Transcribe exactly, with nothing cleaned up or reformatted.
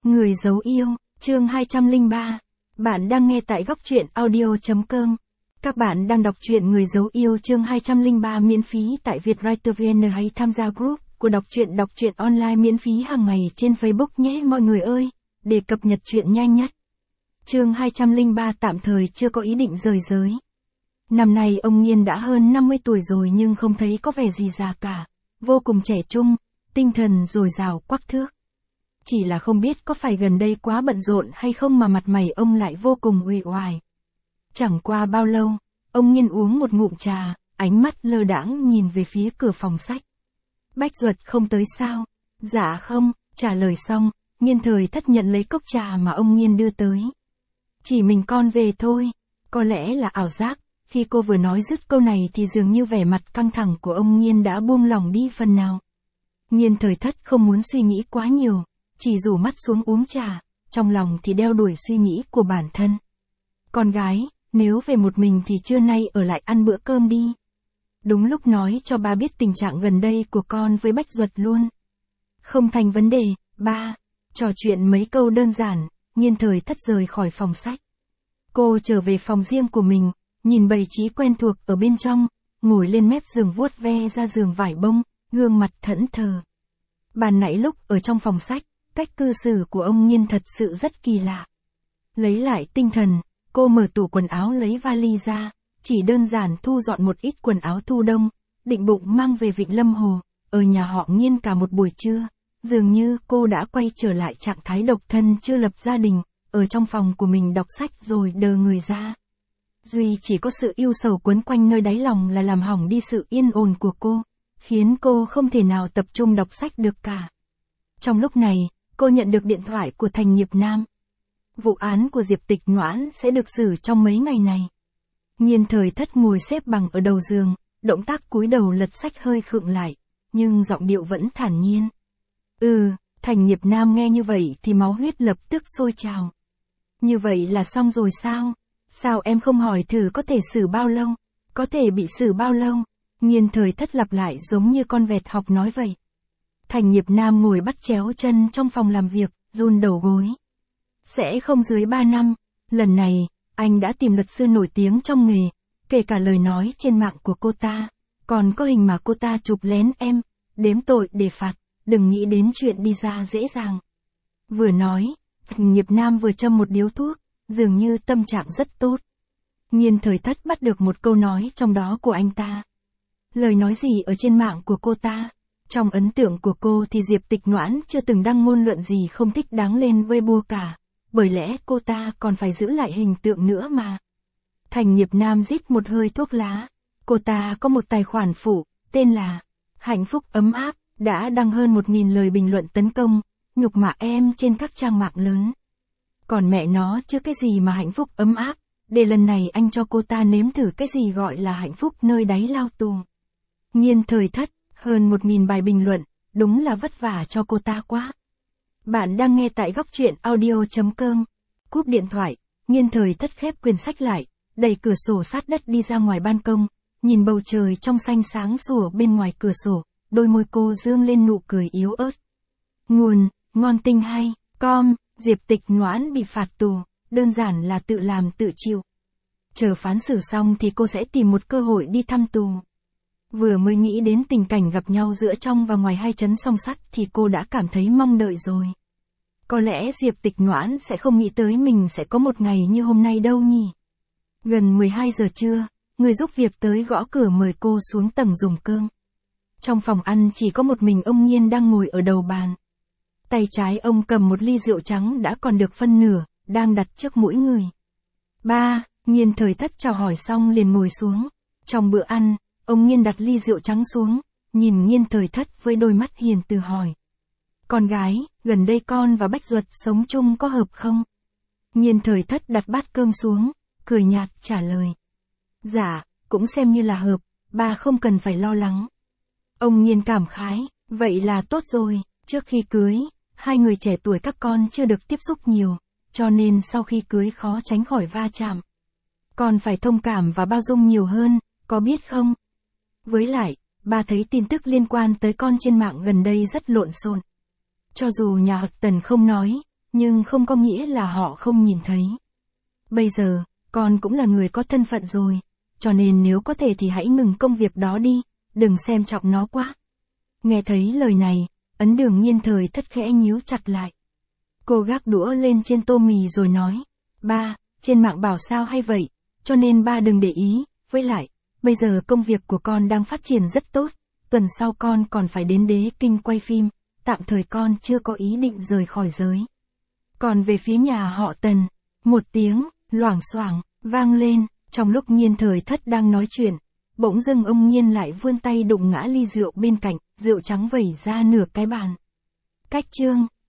Người giấu yêu, chương hai trăm lẻ ba. Bạn đang nghe tại góc truyện audio.com. Các bạn đang đọc truyện Người giấu yêu chương hai trăm lẻ ba miễn phí tại Vietwriter vê en hay tham gia group của đọc truyện đọc truyện online miễn phí hàng ngày trên Facebook nhé mọi người ơi, để cập nhật truyện nhanh nhất. Chương hai trăm lẻ ba tạm thời chưa có ý định rời giới. Năm nay ông Nghiên đã hơn năm mươi tuổi rồi nhưng không thấy có vẻ gì già cả, vô cùng trẻ trung, tinh thần dồi dào quắc thước. Chỉ là không biết có phải gần đây quá bận rộn hay không mà mặt mày ông lại vô cùng uể oải. Chẳng qua bao lâu, ông Nghiên uống một ngụm trà, ánh mắt lơ đãng nhìn về phía cửa phòng sách. Bách Duật không tới sao? Dạ không, trả lời xong, Nghiên Thời Thất nhận lấy cốc trà mà ông Nghiên đưa tới. Chỉ mình con về thôi, có lẽ là ảo giác, khi cô vừa nói dứt câu này thì dường như vẻ mặt căng thẳng của ông Nghiên đã buông lỏng đi phần nào. Nghiên Thời Thất không muốn suy nghĩ quá nhiều, chỉ rủ mắt xuống uống trà, trong lòng thì đeo đuổi suy nghĩ của bản thân. Con gái, nếu về một mình thì trưa nay ở lại ăn bữa cơm đi. Đúng lúc nói cho ba biết tình trạng gần đây của con với Bách Duật luôn. Không thành vấn đề, ba. Trò chuyện mấy câu đơn giản, Nghiên Thời Thất rời khỏi phòng sách. Cô trở về phòng riêng của mình, nhìn bày trí quen thuộc ở bên trong, ngồi lên mép giường vuốt ve ra giường vải bông, gương mặt thẫn thờ. Ban nãy lúc ở trong phòng sách, cách cư xử của ông Nghiên thật sự rất kỳ lạ. Lấy lại tinh thần, cô mở tủ quần áo lấy vali ra, chỉ đơn giản thu dọn một ít quần áo thu đông, định bụng mang về Vịnh Lâm Hồ, ở nhà họ Nghiên cả một buổi trưa. Dường như cô đã quay trở lại trạng thái độc thân chưa lập gia đình, ở trong phòng của mình đọc sách rồi đờ người ra. Duy chỉ có sự yêu sầu quấn quanh nơi đáy lòng là làm hỏng đi sự yên ổn của cô, khiến cô không thể nào tập trung đọc sách được cả. Trong lúc này, cô nhận được điện thoại của Thành Nghiệp Nam. Vụ án của Diệp Tịch Noãn sẽ được xử trong mấy ngày này. Nghiên Thời Thất ngồi xếp bằng ở đầu giường, động tác cúi đầu lật sách hơi khựng lại, nhưng giọng điệu vẫn thản nhiên. Ừ, Thành Nghiệp Nam nghe như vậy thì máu huyết lập tức sôi trào. Như vậy là xong rồi sao? Sao em không hỏi thử có thể xử bao lâu? Có thể bị xử bao lâu? Nghiên Thời Thất lặp lại giống như con vẹt học nói vậy. Thành Nghiệp Nam ngồi bắt chéo chân trong phòng làm việc, run đầu gối. Sẽ không dưới ba năm, lần này, anh đã tìm luật sư nổi tiếng trong nghề, kể cả lời nói trên mạng của cô ta, còn có hình mà cô ta chụp lén em, đếm tội để phạt, đừng nghĩ đến chuyện đi ra dễ dàng. Vừa nói, Thành Nghiệp Nam vừa châm một điếu thuốc, dường như tâm trạng rất tốt. Nghiên Thời Thất bắt được một câu nói trong đó của anh ta. Lời nói gì ở trên mạng của cô ta? Trong ấn tượng của cô thì Diệp Tịch Noãn chưa từng đăng ngôn luận gì không thích đáng lên Weibo cả, bởi lẽ cô ta còn phải giữ lại hình tượng nữa mà. Thành Nghiệp Nam rít một hơi thuốc lá. Cô ta có một tài khoản phụ, tên là Hạnh Phúc Ấm Áp, đã đăng hơn một nghìn lời bình luận tấn công, nhục mạ em trên các trang mạng lớn. Còn mẹ nó chứ cái gì mà hạnh phúc ấm áp, để lần này anh cho cô ta nếm thử cái gì gọi là hạnh phúc nơi đáy lao tù. Nghiên Thời Thất, hơn một nghìn bài bình luận, đúng là vất vả cho cô ta quá. Bạn đang nghe tại góc truyện audio.com. Cúp điện thoại, Nghiên Thời Thất khép quyển sách lại, đẩy cửa sổ sát đất đi ra ngoài ban công, nhìn bầu trời trong xanh sáng sủa bên ngoài cửa sổ, đôi môi cô dương lên nụ cười yếu ớt. Nguồn, ngon tinh hay, com, Diệp Tịch Noãn bị phạt tù, đơn giản là tự làm tự chịu. Chờ phán xử xong thì cô sẽ tìm một cơ hội đi thăm tù. Vừa mới nghĩ đến tình cảnh gặp nhau giữa trong và ngoài hai trấn song sắt thì cô đã cảm thấy mong đợi rồi. Có lẽ Diệp Tịch Noãn sẽ không nghĩ tới mình sẽ có một ngày như hôm nay đâu nhỉ. Gần mười hai giờ trưa, người giúp việc tới gõ cửa mời cô xuống tầng dùng cơm. Trong phòng ăn chỉ có một mình ông Nghiên đang ngồi ở đầu bàn. Tay trái ông cầm một ly rượu trắng đã còn được phân nửa, đang đặt trước mũi người. Ba, Nghiên Thời Thất chào hỏi xong liền ngồi xuống. Trong bữa ăn, ông Nghiên đặt ly rượu trắng xuống, nhìn Nghiên Thời Thất với đôi mắt hiền từ hỏi. Con gái, gần đây con và Bách Duật sống chung có hợp không? Nghiên Thời Thất đặt bát cơm xuống, cười nhạt trả lời. Dạ, cũng xem như là hợp, ba không cần phải lo lắng. Ông Nghiên cảm khái, vậy là tốt rồi, trước khi cưới, hai người trẻ tuổi các con chưa được tiếp xúc nhiều, cho nên sau khi cưới khó tránh khỏi va chạm. Con phải thông cảm và bao dung nhiều hơn, có biết không? Với lại, ba thấy tin tức liên quan tới con trên mạng gần đây rất lộn xộn. Cho dù nhà Hật Tần không nói, nhưng không có nghĩa là họ không nhìn thấy. Bây giờ, con cũng là người có thân phận rồi, cho nên nếu có thể thì hãy ngừng công việc đó đi, đừng xem trọng nó quá. Nghe thấy lời này, Ấn Đường Nhiên thời thất khẽ nhíu chặt lại. Cô gác đũa lên trên tô mì rồi nói, ba, trên mạng bảo sao hay vậy, cho nên ba đừng để ý, với lại, bây giờ công việc của con đang phát triển rất tốt, tuần sau con còn phải đến Đế Kinh quay phim, tạm thời con chưa có ý định rời khỏi giới. Còn về phía nhà họ Tần, một tiếng, loảng xoảng, vang lên, trong lúc Nhiên thời thất đang nói chuyện, bỗng dưng ông Nhiên lại vươn tay đụng ngã ly rượu bên cạnh, rượu trắng vẩy ra nửa cái bàn. Cách chương